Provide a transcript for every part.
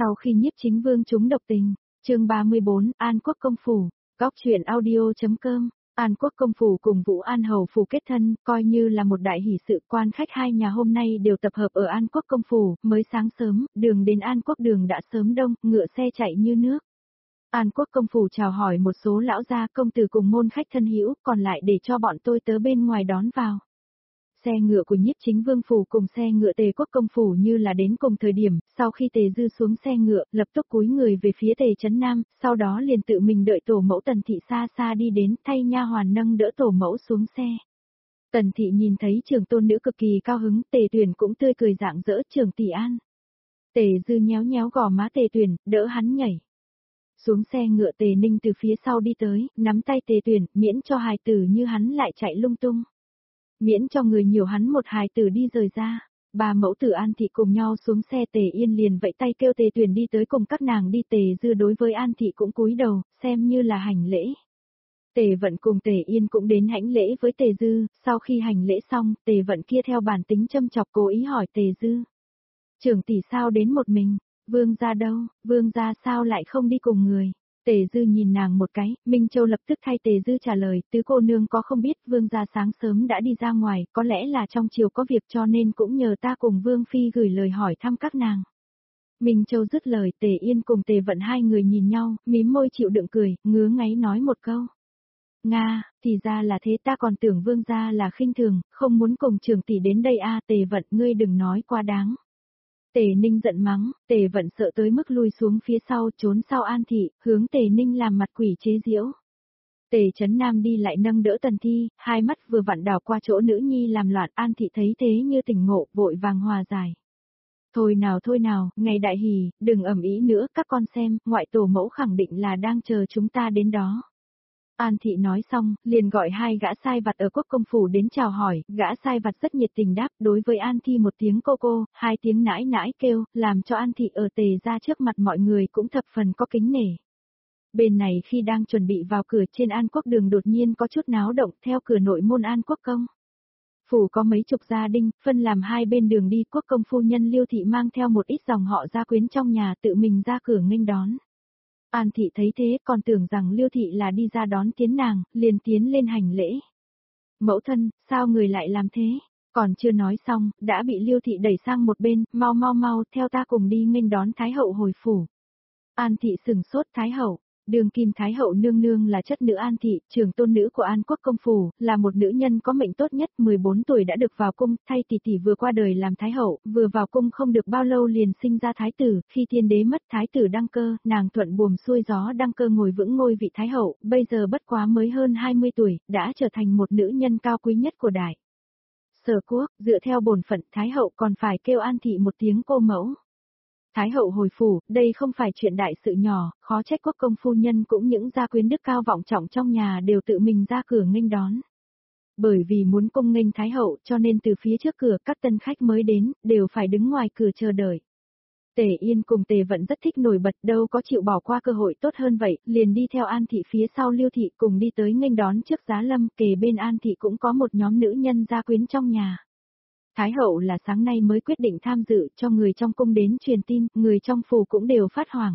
Sau khi Nhiếp Chính Vương trúng độc tình, chương 34, An Quốc công phủ, góc truyện audio.com. An Quốc công phủ cùng Vũ An hầu phủ kết thân, coi như là một đại hỷ sự. Quan khách hai nhà hôm nay đều tập hợp ở An Quốc công phủ, mới sáng sớm, đường đến An Quốc đường đã sớm đông, ngựa xe chạy như nước. An Quốc công phủ chào hỏi một số lão gia công tử cùng môn khách thân hữu, còn lại để cho bọn tôi tớ bên ngoài đón vào. Xe ngựa của Nhiếp Chính Vương phủ cùng xe ngựa Tề Quốc công phủ như là đến cùng thời điểm, sau khi Tề Dư xuống xe ngựa, lập tức cúi người về phía Tề Trấn Nam, sau đó liền tự mình đợi tổ mẫu Tần Thị xa xa đi đến, thay nha hoàn nâng đỡ tổ mẫu xuống xe. Tần Thị nhìn thấy trưởng tôn nữ cực kỳ cao hứng, Tề Tuyển cũng tươi cười rạng rỡ, trưởng tỷ an. Tề Dư nhéo nhéo gò má Tề Tuyển, đỡ hắn nhảy. Xuống xe ngựa Tề Ninh từ phía sau đi tới, nắm tay Tề Tuyển, miễn cho hài tử như hắn lại chạy lung tung. Miễn cho người nhiều hắn một hài tử đi rời ra. Ba mẫu tử An Thị cùng nhau xuống xe, Tề Yên liền vẫy tay kêu Tề Tuyển đi tới cùng các nàng đi. Tề Dư đối với An Thị cũng cúi đầu, xem như là hành lễ. Tề Vận cùng Tề Yên cũng đến hãnh lễ với Tề Dư, sau khi hành lễ xong, Tề Vận kia theo bản tính châm chọc cố ý hỏi Tề Dư. Trưởng tỷ sao đến một mình, Vương gia đâu, Vương gia sao lại không đi cùng người? Tề Dư nhìn nàng một cái, Minh Châu lập tức thay Tề Dư trả lời, tứ cô nương có không biết Vương gia sáng sớm đã đi ra ngoài, có lẽ là trong chiều có việc cho nên cũng nhờ ta cùng Vương Phi gửi lời hỏi thăm các nàng. Minh Châu dứt lời, Tề Yên cùng Tề Vận hai người nhìn nhau, mím môi chịu đựng cười, ngứa ngáy nói một câu. Nga, thì ra là thế, ta còn tưởng Vương gia là khinh thường, không muốn cùng trưởng tỷ đến đây a. Tề Vận ngươi đừng nói quá đáng. Tề Ninh giận mắng, Tề Vận sợ tới mức lui xuống phía sau trốn sau An Thị, hướng Tề Ninh làm mặt quỷ chế giễu. Tề Trấn Nam đi lại nâng đỡ Tần Thi, hai mắt vừa vặn đảo qua chỗ nữ nhi làm loạn. An Thị thấy thế như tỉnh ngộ, vội vàng hòa giải. Thôi nào, ngày đại hỷ, đừng ầm ĩ nữa, các con xem, ngoại tổ mẫu khẳng định là đang chờ chúng ta đến đó. An Thị nói xong, liền gọi hai gã sai vặt ở Quốc công phủ đến chào hỏi, gã sai vặt rất nhiệt tình đáp, đối với An Thị một tiếng cô, hai tiếng nãi nãi kêu, làm cho An Thị ở Tề ra trước mặt mọi người cũng thập phần có kính nể. Bên này khi đang chuẩn bị vào cửa trên An Quốc đường đột nhiên có chút náo động theo cửa nội môn An Quốc công. Phủ có mấy chục gia đình, phân làm hai bên đường đi. Quốc công phu nhân Liêu Thị mang theo một ít dòng họ gia quyến trong nhà tự mình ra cửa nghênh đón. An Thị thấy thế còn tưởng rằng Liêu Thị là đi ra đón tiến nàng, liền tiến lên hành lễ. Mẫu thân, sao người lại làm thế? Còn chưa nói xong, đã bị Liêu Thị đẩy sang một bên, mau, theo ta cùng đi nghênh đón Thái hậu hồi phủ. An Thị sừng sốt. Thái hậu, đường kim Thái hậu nương nương là chất nữ An Thị, trưởng tôn nữ của An Quốc công phủ, là một nữ nhân có mệnh tốt nhất, 14 tuổi đã được vào cung, thay tỷ tỷ vừa qua đời làm Thái hậu, vừa vào cung không được bao lâu liền sinh ra Thái tử, khi tiên đế mất Thái tử đăng cơ, nàng thuận buồm xuôi gió đăng cơ ngồi vững ngôi vị Thái hậu, bây giờ bất quá mới hơn 20 tuổi, đã trở thành một nữ nhân cao quý nhất của đại Sở quốc. Dựa theo bổn phận, Thái hậu còn phải kêu An Thị một tiếng cô mẫu. Thái hậu hồi phủ, đây không phải chuyện đại sự nhỏ, khó trách quốc công phu nhân cũng những gia quyến đức cao vọng trọng trong nhà đều tự mình ra cửa nghênh đón. Bởi vì muốn cung nghênh Thái hậu cho nên từ phía trước cửa các tân khách mới đến, đều phải đứng ngoài cửa chờ đợi. Tề Yên cùng Tề Vận rất thích nổi bật, đâu có chịu bỏ qua cơ hội tốt hơn vậy, liền đi theo An Thị phía sau Liêu Thị cùng đi tới nghênh đón trước giá lâm. Kề bên An Thị cũng có một nhóm nữ nhân gia quyến trong nhà. Thái hậu là sáng nay mới quyết định tham dự, cho người trong cung đến truyền tin, người trong phủ cũng đều phát hoảng.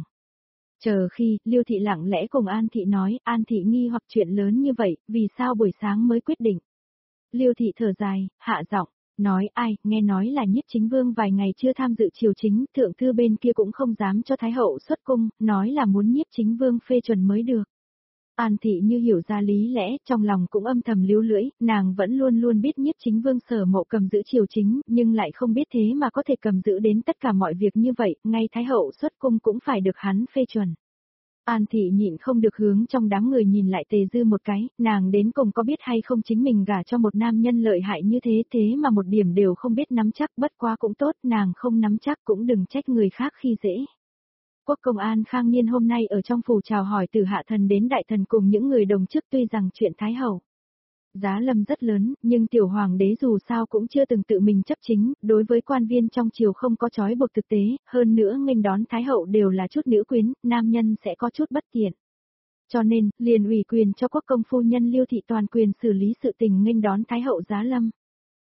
Chờ khi, Liêu Thị lặng lẽ cùng An Thị nói, An Thị nghi hoặc chuyện lớn như vậy, vì sao buổi sáng mới quyết định. Liêu Thị thở dài, hạ giọng, nói ai, nghe nói là Nhiếp Chính Vương vài ngày chưa tham dự triều chính, thượng thư bên kia cũng không dám cho Thái hậu xuất cung, nói là muốn Nhiếp Chính Vương phê chuẩn mới được. An Thị như hiểu ra lý lẽ, trong lòng cũng âm thầm líu lưỡi, nàng vẫn luôn biết Nhiếp Chính Vương Sở Mộ cầm giữ triều chính, nhưng lại không biết thế mà có thể cầm giữ đến tất cả mọi việc như vậy, ngay Thái hậu xuất cung cũng phải được hắn phê chuẩn. An Thị nhịn không được hướng trong đám người nhìn lại Tề Dư một cái, nàng đến cùng có biết hay không chính mình gả cho một nam nhân lợi hại như thế mà một điểm đều không biết nắm chắc, bất quá cũng tốt, nàng không nắm chắc cũng đừng trách người khác khi dễ. Quốc công An Khang Niên hôm nay ở trong phủ chào hỏi từ hạ thần đến đại thần cùng những người đồng chức, tuy rằng chuyện Thái hậu giá lâm rất lớn, nhưng tiểu hoàng đế dù sao cũng chưa từng tự mình chấp chính, đối với quan viên trong triều không có trói buộc thực tế, hơn nữa nghênh đón Thái hậu đều là chút nữ quyến, nam nhân sẽ có chút bất tiện. Cho nên, liền ủy quyền cho quốc công phu nhân Liêu Thị toàn quyền xử lý sự tình nghênh đón Thái hậu giá lâm.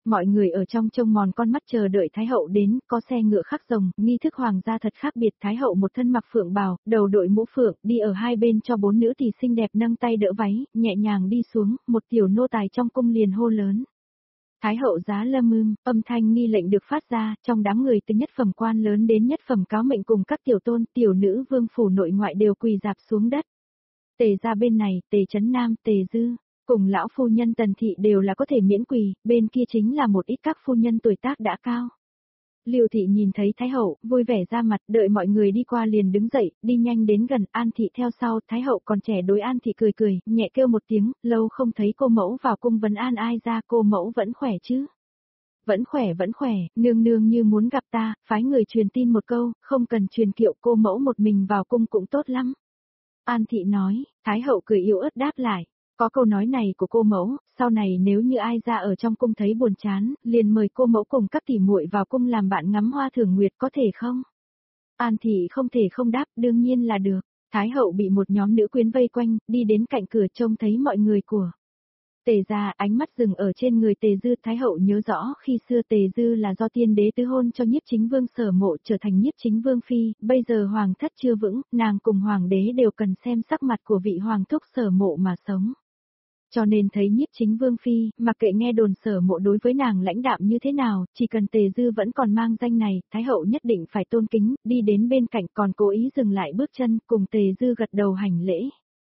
Mọi người ở trong trông mòn con mắt chờ đợi Thái hậu đến, có xe ngựa khắc rồng, nghi thức hoàng gia thật khác biệt. Thái hậu một thân mặc phượng bào, đầu đội mũ phượng, đi ở hai bên cho bốn nữ tỳ xinh đẹp nâng tay đỡ váy, nhẹ nhàng đi xuống, một tiểu nô tài trong cung liền hô lớn. Thái hậu giá lâm ưm, âm thanh nghi lệnh được phát ra, trong đám người từ nhất phẩm quan lớn đến nhất phẩm cáo mệnh cùng các tiểu tôn, tiểu nữ vương phủ nội ngoại đều quỳ dạp xuống đất. Tề ra bên này, Tề Trấn Nam, Tề Dư, cùng lão phu nhân Tần Thị đều là có thể miễn quỳ, bên kia chính là một ít các phu nhân tuổi tác đã cao. Lưu Thị nhìn thấy Thái hậu, vui vẻ ra mặt, đợi mọi người đi qua liền đứng dậy, đi nhanh đến gần, An Thị theo sau, Thái hậu còn trẻ đối An Thị cười cười, nhẹ kêu một tiếng, lâu không thấy cô mẫu vào cung vấn an ai ra, cô mẫu vẫn khỏe chứ? Vẫn khỏe, nương nương như muốn gặp ta, phái người truyền tin một câu, không cần truyền kiệu, cô mẫu một mình vào cung cũng tốt lắm. An Thị nói, Thái hậu cười yếu ớt đáp lại. Có câu nói này của cô mẫu, sau này nếu như ai ra ở trong cung thấy buồn chán, liền mời cô mẫu cùng các tỷ muội vào cung làm bạn ngắm hoa thưởng nguyệt có thể không? An Thị không thể không đáp, đương nhiên là được. Thái hậu bị một nhóm nữ quyến vây quanh, đi đến cạnh cửa trông thấy mọi người của Tề gia, ánh mắt dừng ở trên người Tề Dư. Thái hậu nhớ rõ khi xưa Tề Dư là do tiên đế tứ hôn cho Nhiếp Chính Vương Sở Mộ trở thành Nhiếp Chính Vương phi, bây giờ hoàng thất chưa vững, nàng cùng hoàng đế đều cần xem sắc mặt của vị hoàng thúc Sở Mộ mà sống. Cho nên thấy Nhiếp Chính Vương phi, mặc kệ nghe đồn Sở Mộ đối với nàng lãnh đạm như thế nào, chỉ cần Tề Dư vẫn còn mang danh này, Thái hậu nhất định phải tôn kính, đi đến bên cạnh còn cố ý dừng lại bước chân, cùng Tề Dư gật đầu hành lễ.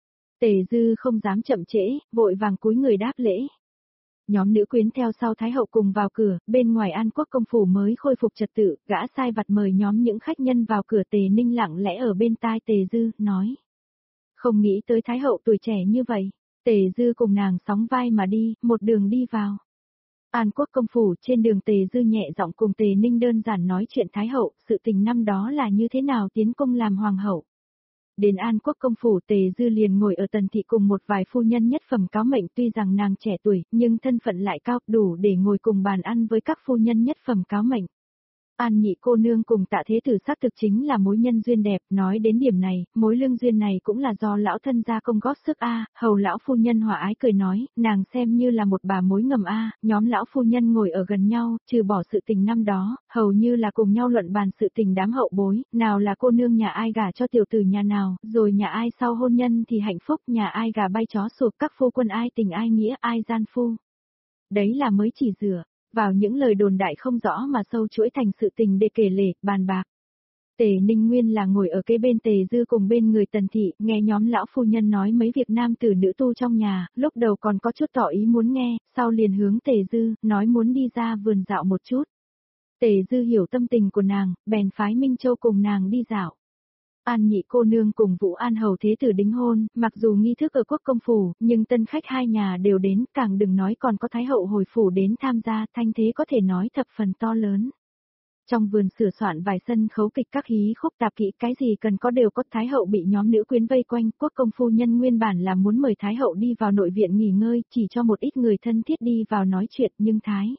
Tề Dư không dám chậm trễ, vội vàng cúi người đáp lễ. Nhóm nữ quyến theo sau Thái hậu cùng vào cửa, bên ngoài An Quốc công phủ mới khôi phục trật tự, gã sai vặt mời nhóm những khách nhân vào cửa. Tề Ninh lặng lẽ ở bên tai Tề Dư, nói. Không nghĩ tới Thái hậu tuổi trẻ như vậy. Tề Dư cùng nàng sóng vai mà đi, một đường đi vào. An Quốc công phủ, trên đường Tề Dư nhẹ giọng cùng Tề Ninh đơn giản nói chuyện Thái hậu, sự tình năm đó là như thế nào tiến cung làm hoàng hậu. Đến An Quốc công phủ, Tề Dư liền ngồi ở Tần Thị cùng một vài phu nhân nhất phẩm cáo mệnh, tuy rằng nàng trẻ tuổi, nhưng thân phận lại cao, đủ để ngồi cùng bàn ăn với các phu nhân nhất phẩm cáo mệnh. An Nhị cô nương cùng Tạ Thế Tử xác thực chính là mối nhân duyên đẹp, nói đến điểm này, mối lương duyên này cũng là do lão thân gia công góp sức hầu lão phu nhân hòa ái cười nói, nàng xem như là một bà mối ngầm nhóm lão phu nhân ngồi ở gần nhau, trừ bỏ sự tình năm đó, hầu như là cùng nhau luận bàn sự tình đám hậu bối, nào là cô nương nhà ai gả cho tiểu tử nhà nào, rồi nhà ai sau hôn nhân thì hạnh phúc, nhà ai gà bay chó sụp, các phu quân ai tình ai nghĩa, ai gian phu. Đấy là mới chỉ dựa vào những lời đồn đại không rõ mà sâu chuỗi thành sự tình để kể lể, bàn bạc. Tề Ninh Nguyên là ngồi ở kế bên Tề Dư cùng bên người Tần Thị, nghe nhóm lão phu nhân nói mấy việc nam tử nữ tu trong nhà, lúc đầu còn có chút tỏ ý muốn nghe, sau liền hướng Tề Dư, nói muốn đi ra vườn dạo một chút. Tề Dư hiểu tâm tình của nàng, bèn phái Minh Châu cùng nàng đi dạo. An Nhị cô nương cùng Vũ An hầu thế tử đính hôn, mặc dù nghi thức ở quốc công phủ, nhưng tân khách hai nhà đều đến, càng đừng nói còn có Thái hậu hồi phủ đến tham gia, thanh thế có thể nói thập phần to lớn. Trong vườn sửa soạn vài sân khấu kịch các hí khúc tạp kỹ, cái gì cần có đều có. Thái hậu bị nhóm nữ quyến vây quanh, quốc công phu nhân nguyên bản là muốn mời Thái hậu đi vào nội viện nghỉ ngơi, chỉ cho một ít người thân thiết đi vào nói chuyện, nhưng Thái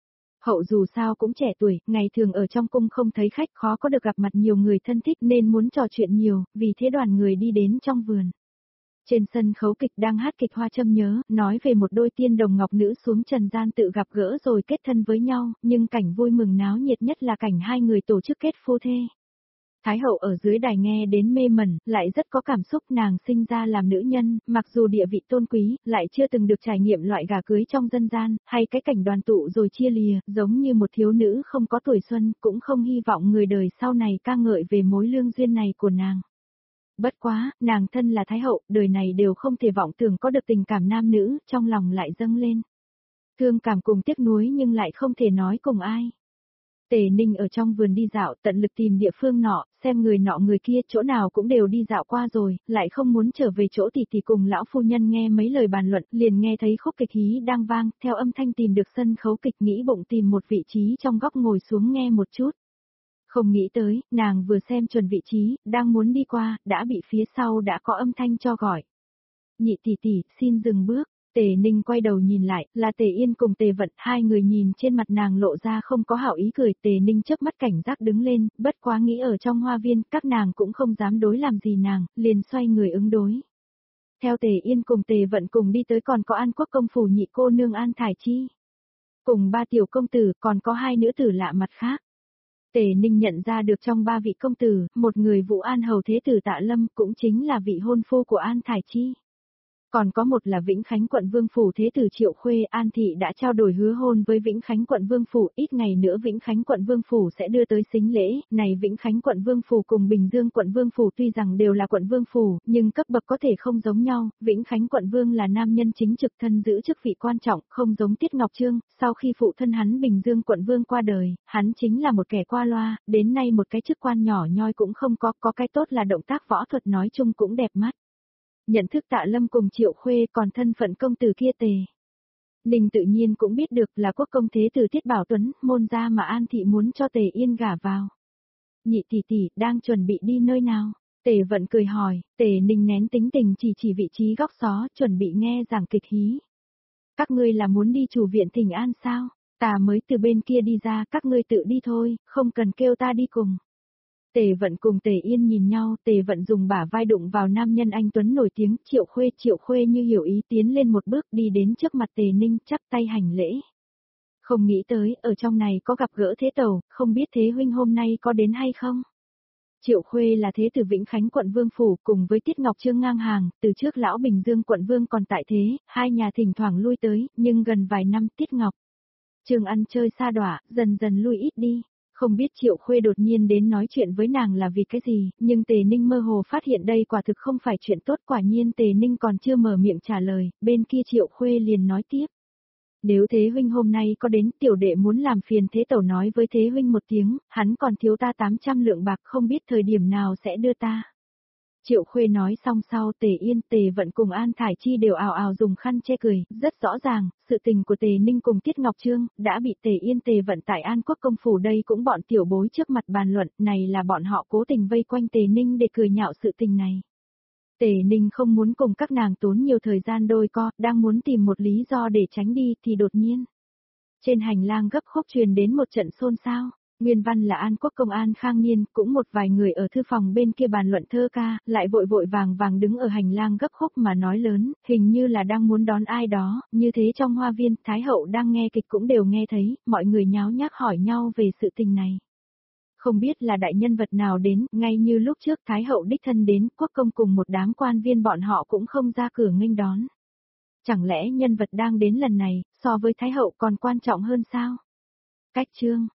hậu dù sao cũng trẻ tuổi, ngày thường ở trong cung không thấy khách, khó có được gặp mặt nhiều người thân thích nên muốn trò chuyện nhiều, vì thế đoàn người đi đến trong vườn. Trên sân khấu kịch đang hát kịch Hoa Châm Nhớ, nói về một đôi tiên đồng ngọc nữ xuống trần gian tự gặp gỡ rồi kết thân với nhau, nhưng cảnh vui mừng náo nhiệt nhất là cảnh hai người tổ chức kết phu thê. Thái hậu ở dưới đài nghe đến mê mẩn, lại rất có cảm xúc. Nàng sinh ra làm nữ nhân, mặc dù địa vị tôn quý, lại chưa từng được trải nghiệm loại gà cưới trong dân gian, hay cái cảnh đoàn tụ rồi chia lìa, giống như một thiếu nữ không có tuổi xuân, cũng không hy vọng người đời sau này ca ngợi về mối lương duyên này của nàng. Bất quá, nàng thân là Thái hậu, đời này đều không thể vọng tưởng có được tình cảm nam nữ, trong lòng lại dâng lên thương cảm cùng tiếc nuối nhưng lại không thể nói cùng ai. Tề Ninh ở trong vườn đi dạo, tận lực tìm địa phương nọ, xem người nọ người kia, chỗ nào cũng đều đi dạo qua rồi, lại không muốn trở về chỗ tỷ cùng lão phu nhân nghe mấy lời bàn luận, liền nghe thấy khúc kịch hí đang vang, theo âm thanh tìm được sân khấu kịch, nghĩ bụng tìm một vị trí trong góc ngồi xuống nghe một chút. Không nghĩ tới, nàng vừa xem chuẩn vị trí, đang muốn đi qua, đã bị phía sau đã có âm thanh cho gọi. Nhị tỷ, xin dừng bước. Tề Ninh quay đầu nhìn lại, là Tề Yên cùng Tề Vận, hai người nhìn trên mặt nàng lộ ra không có hảo ý cười. Tề Ninh chớp mắt cảnh giác đứng lên, bất quá nghĩ ở trong hoa viên, các nàng cũng không dám đối làm gì nàng, liền xoay người ứng đối. Theo Tề Yên cùng Tề Vận cùng đi tới còn có An Quốc công phủ nhị cô nương An Thải Chi. cùng 3 tiểu công tử, còn có 2 nữ tử lạ mặt khác. Tề Ninh nhận ra được trong 3 vị công tử, một người Vũ An Hầu Thế tử Tạ Lâm cũng chính là vị hôn phu của An Thải Chi. Còn có một là Vĩnh Khánh quận Vương Phủ Thế tử Triệu Khuê. An Thị đã trao đổi hứa hôn với Vĩnh Khánh quận Vương Phủ, ít ngày nữa Vĩnh Khánh quận Vương Phủ sẽ đưa tới sính lễ. Này Vĩnh Khánh quận Vương Phủ cùng Bình Dương quận Vương Phủ tuy rằng đều là quận Vương Phủ, nhưng cấp bậc có thể không giống nhau. Vĩnh Khánh quận Vương là nam nhân chính trực thân giữ chức vị quan trọng, không giống Tiết Ngọc Trương. Sau khi phụ thân hắn Bình Dương quận Vương qua đời, hắn chính là một kẻ qua loa, đến nay một cái chức quan nhỏ nhoi cũng không có cái tốt là động tác võ thuật nói chung cũng đẹp mắt. Nhận thức Tạ Lâm cùng Triệu Khuê, còn thân phận công tử kia Tề Ninh tự nhiên cũng biết được là quốc công thế tử Tiết Bảo Tuấn, môn gia mà An Thị muốn cho Tề Yên gả vào. Nhị tỷ tỷ, đang chuẩn bị đi nơi nào? Tề Vận cười hỏi. Tề Ninh nén tính tình chỉ vị trí góc xó, chuẩn bị nghe giảng kịch hí. Các ngươi là muốn đi chủ viện Thịnh An sao? Ta mới từ bên kia đi ra, các ngươi tự đi thôi, không cần kêu ta đi cùng. Tề Vận cùng Tề Yên nhìn nhau, Tề Vận dùng bả vai đụng vào nam nhân anh tuấn nổi tiếng, Triệu Khuê như hiểu ý tiến lên một bước đi đến trước mặt Tề Ninh, chắp tay hành lễ. Không nghĩ tới, ở trong này có gặp gỡ Thế Tẩu, không biết Thế huynh hôm nay có đến hay không? Triệu Khuê là thế tử Vĩnh Khánh quận Vương Phủ, cùng với Tiết Ngọc Trương ngang hàng, từ trước lão Bình Dương quận Vương còn tại thế, hai nhà thỉnh thoảng lui tới, nhưng gần vài năm Tiết Ngọc Trương ăn chơi xa đọa, dần dần lui ít đi. Không biết Triệu Khuê đột nhiên đến nói chuyện với nàng là vì cái gì, nhưng Tề Ninh mơ hồ phát hiện đây quả thực không phải chuyện tốt. Quả nhiên Tề Ninh còn chưa mở miệng trả lời, bên kia Triệu Khuê liền nói tiếp. Nếu Thế huynh hôm nay có đến, tiểu đệ muốn làm phiền Thế Tẩu nói với Thế huynh một tiếng, hắn còn thiếu ta 800 lượng bạc, không biết thời điểm nào sẽ đưa ta. Triệu Khuê nói xong sau, Tề Yên, Tề Vận cùng An Thải Chi đều ào ào dùng khăn che cười. Rất rõ ràng, sự tình của Tề Ninh cùng Tiết Ngọc Trương đã bị Tề Yên, Tề Vận tại An Quốc công phủ đây cũng bọn tiểu bối trước mặt bàn luận, này là bọn họ cố tình vây quanh Tề Ninh để cười nhạo sự tình này. Tề Ninh không muốn cùng các nàng tốn nhiều thời gian đôi co, đang muốn tìm một lý do để tránh đi thì đột nhiên trên hành lang gấp khúc truyền đến một trận xôn xao. Nguyên văn là An Quốc công An Khang Niên, cũng một vài người ở thư phòng bên kia bàn luận thơ ca, lại vội vàng đứng ở hành lang gấp khúc mà nói lớn, hình như là đang muốn đón ai đó. Như thế trong hoa viên, Thái hậu đang nghe kịch cũng đều nghe thấy, mọi người nháo nhác hỏi nhau về sự tình này. Không biết là đại nhân vật nào đến, ngay như lúc trước Thái hậu đích thân đến, quốc công cùng một đám quan viên bọn họ cũng không ra cửa nghênh đón. Chẳng lẽ nhân vật đang đến lần này, so với Thái hậu còn quan trọng hơn sao? Cách chương